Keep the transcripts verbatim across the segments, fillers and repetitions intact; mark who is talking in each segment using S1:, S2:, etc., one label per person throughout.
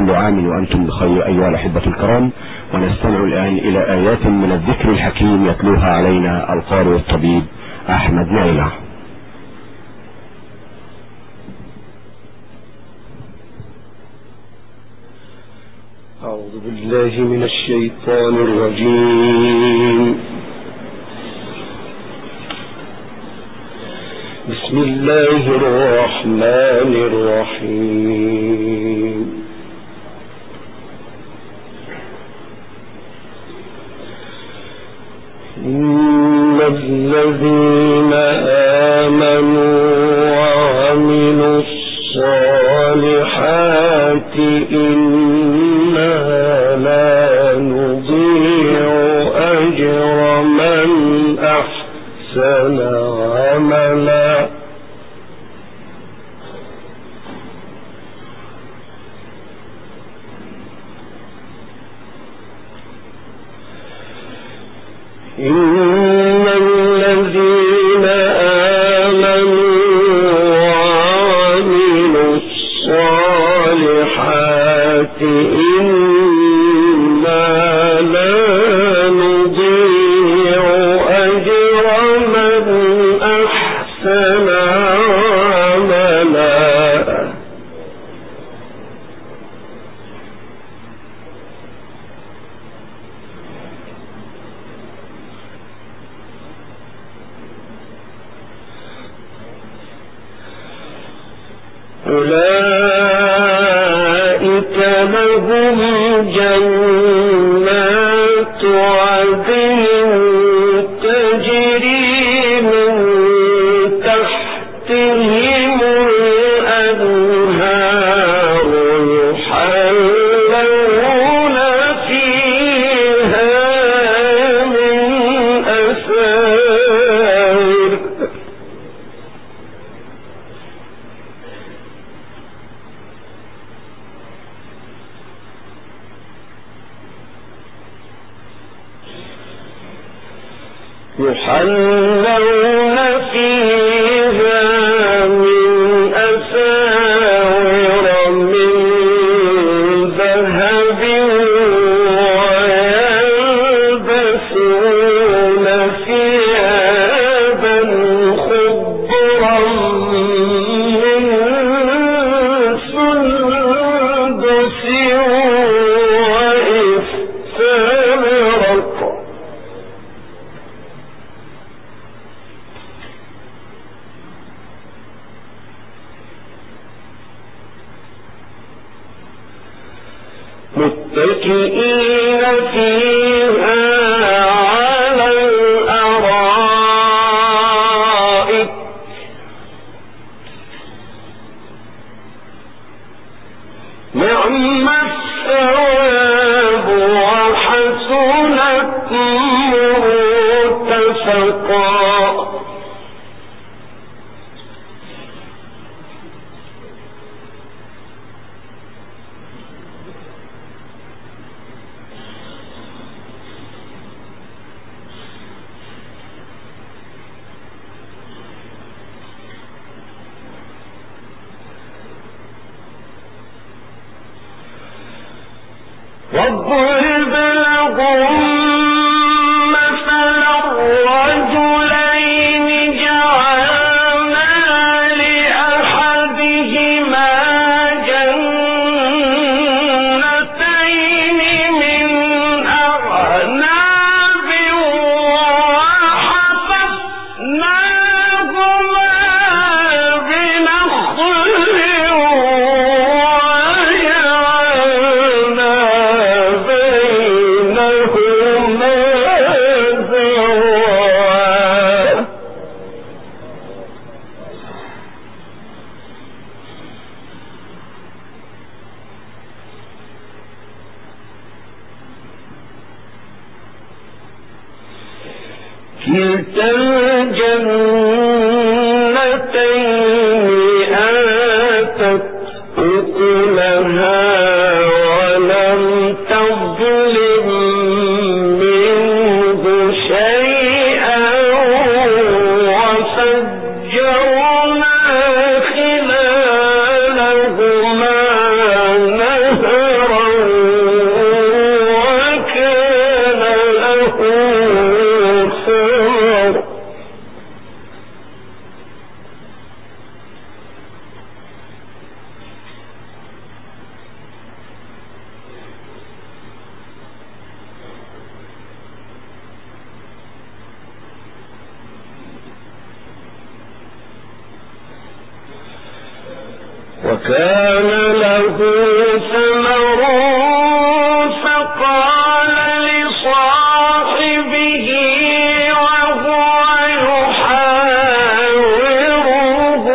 S1: وكل عام وأنتم بخير أيها الأحبة الكرام. ونستمع الآن إلى آيات من الذكر الحكيم يتلوها علينا القارئ الطبيب أحمد نعيلة.
S2: أعوذ بالله من الشيطان الرجيم. بسم الله الرحمن الرحيم. إن الذين آمنوا وعملوا الصالحات إنا لا نضيع أجر من أحسن عملا. إن الذين آمنوا وعملوا الصالحات إنا لا نضيع أجر من أحسن عملا. أولئك لهم جنات عدن تجري من تحتهم الأنهار يحلون فيها من أساور يحلون فيها من أساور من ذهب ويلبسون ثيابا خضرا من سندس واستبرق متكئين فيها على الأرائك نعم الثواب وحسنت مرتفقا. واضرب لهم مثلا الرجلين جعلنا لأحدهما جنتين من أعناب وحففناهما بنخل كلتا الجنتين آتت أكلها ولم تظلم منه شيئا وفجرنا خلالهما نهرا وكان له ثمر فقال لصاحبه وهو يحاوره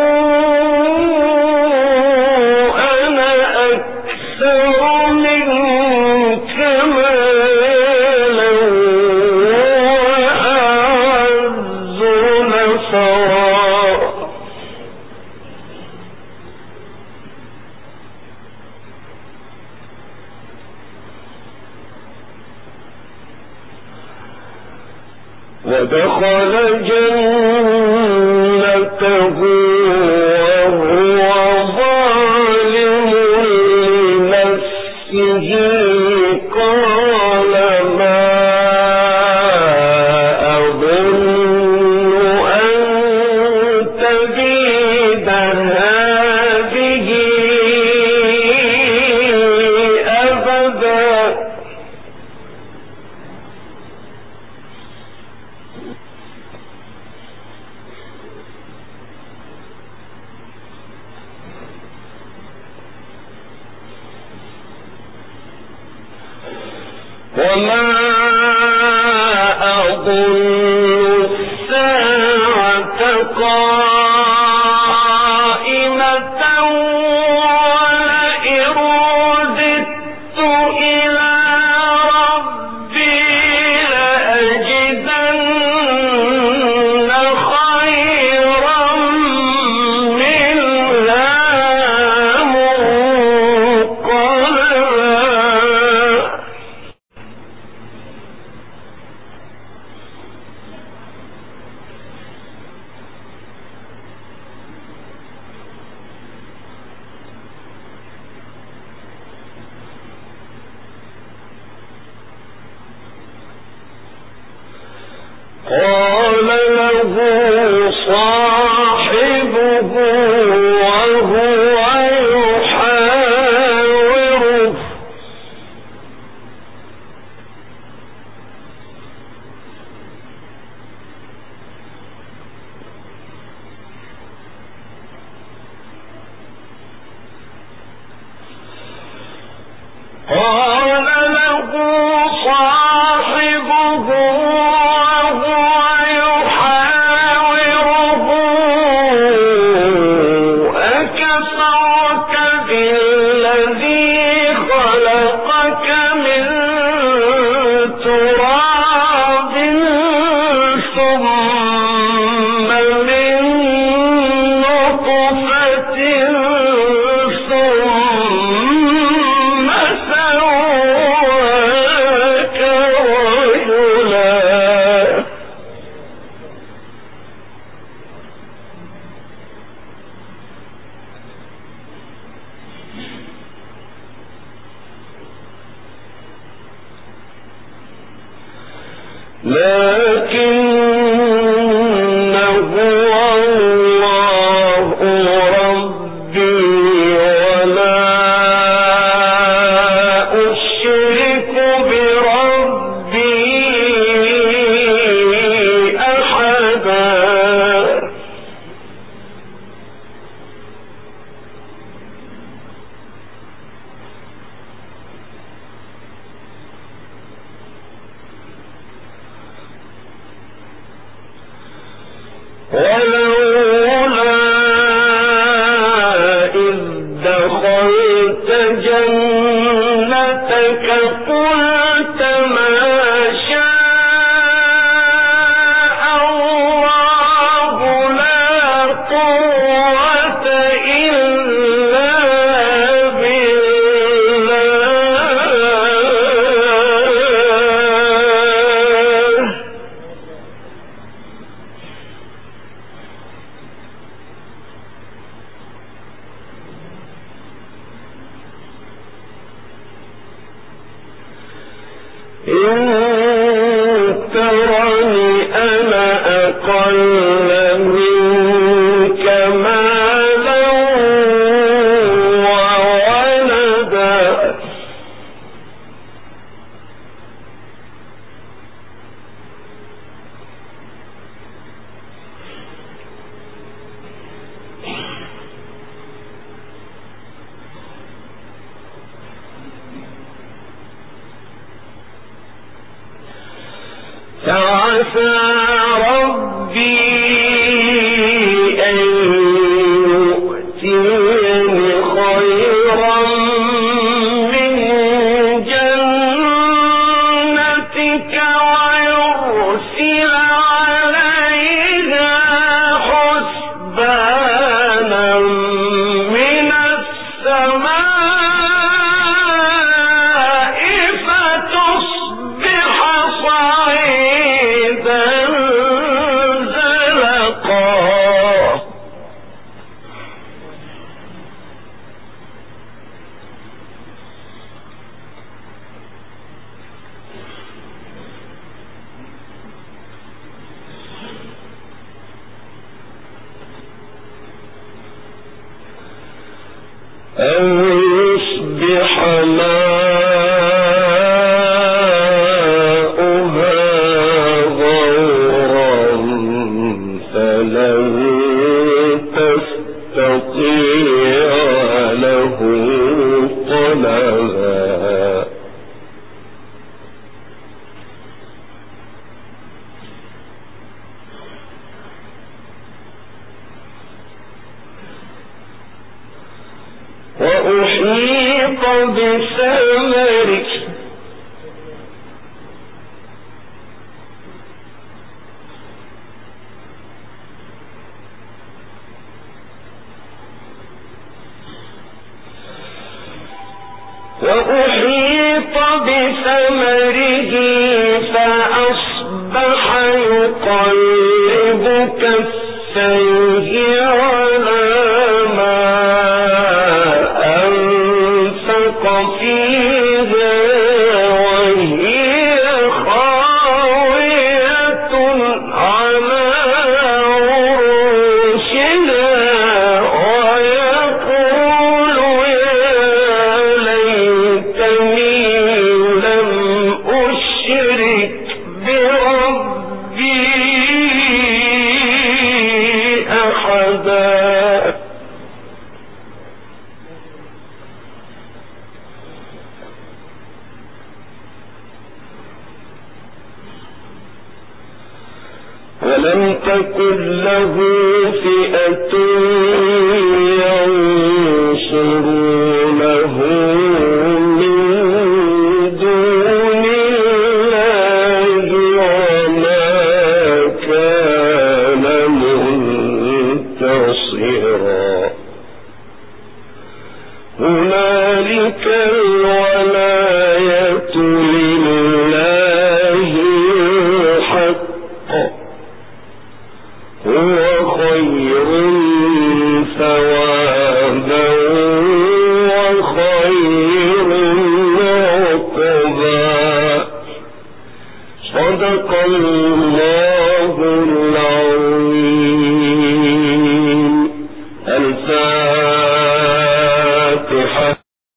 S2: أنا أكثر منك مالا وأعز نصرا. ودخل جنته وهو ظالم لنفسه قال ما أظن أن تبيد هذه أبدا. وما أظن الساعة قائمة ولئن رددت إلى ربي لأجدن خيرا منها منقلبا. قال له صاحبه وهو يحاوره قال له صاحبه أكفرت بالذي خلقك من تراب ثم من نطفة ثم سواك رجلا. لكنه الله ربي ولا أشرك بربي أحدا. ولولا إذ دخلت جنتك قلت ما شاء الله لا قوة إلا بالله. إن ترني أنا أقل منك مالا وولدا. عسى ربي أن يؤتيني خيرا من جنتك ويرسل عليها حسبانا من السماء فتصبح صعيدا زلقا. أو يصبح ماؤها غورا فلن تستطيع له طلبا. وأحيط بثمرك وأحيط بثمره فأصبح يقلب كفيه على ما أنفق فيها وهي خاوية على عروشها ويقول يا ليتني لم أشرك بربي أحدا. ولم تكن له فئة ينصرونه من دون الله وما كان منتصرا. هنالك الوحيد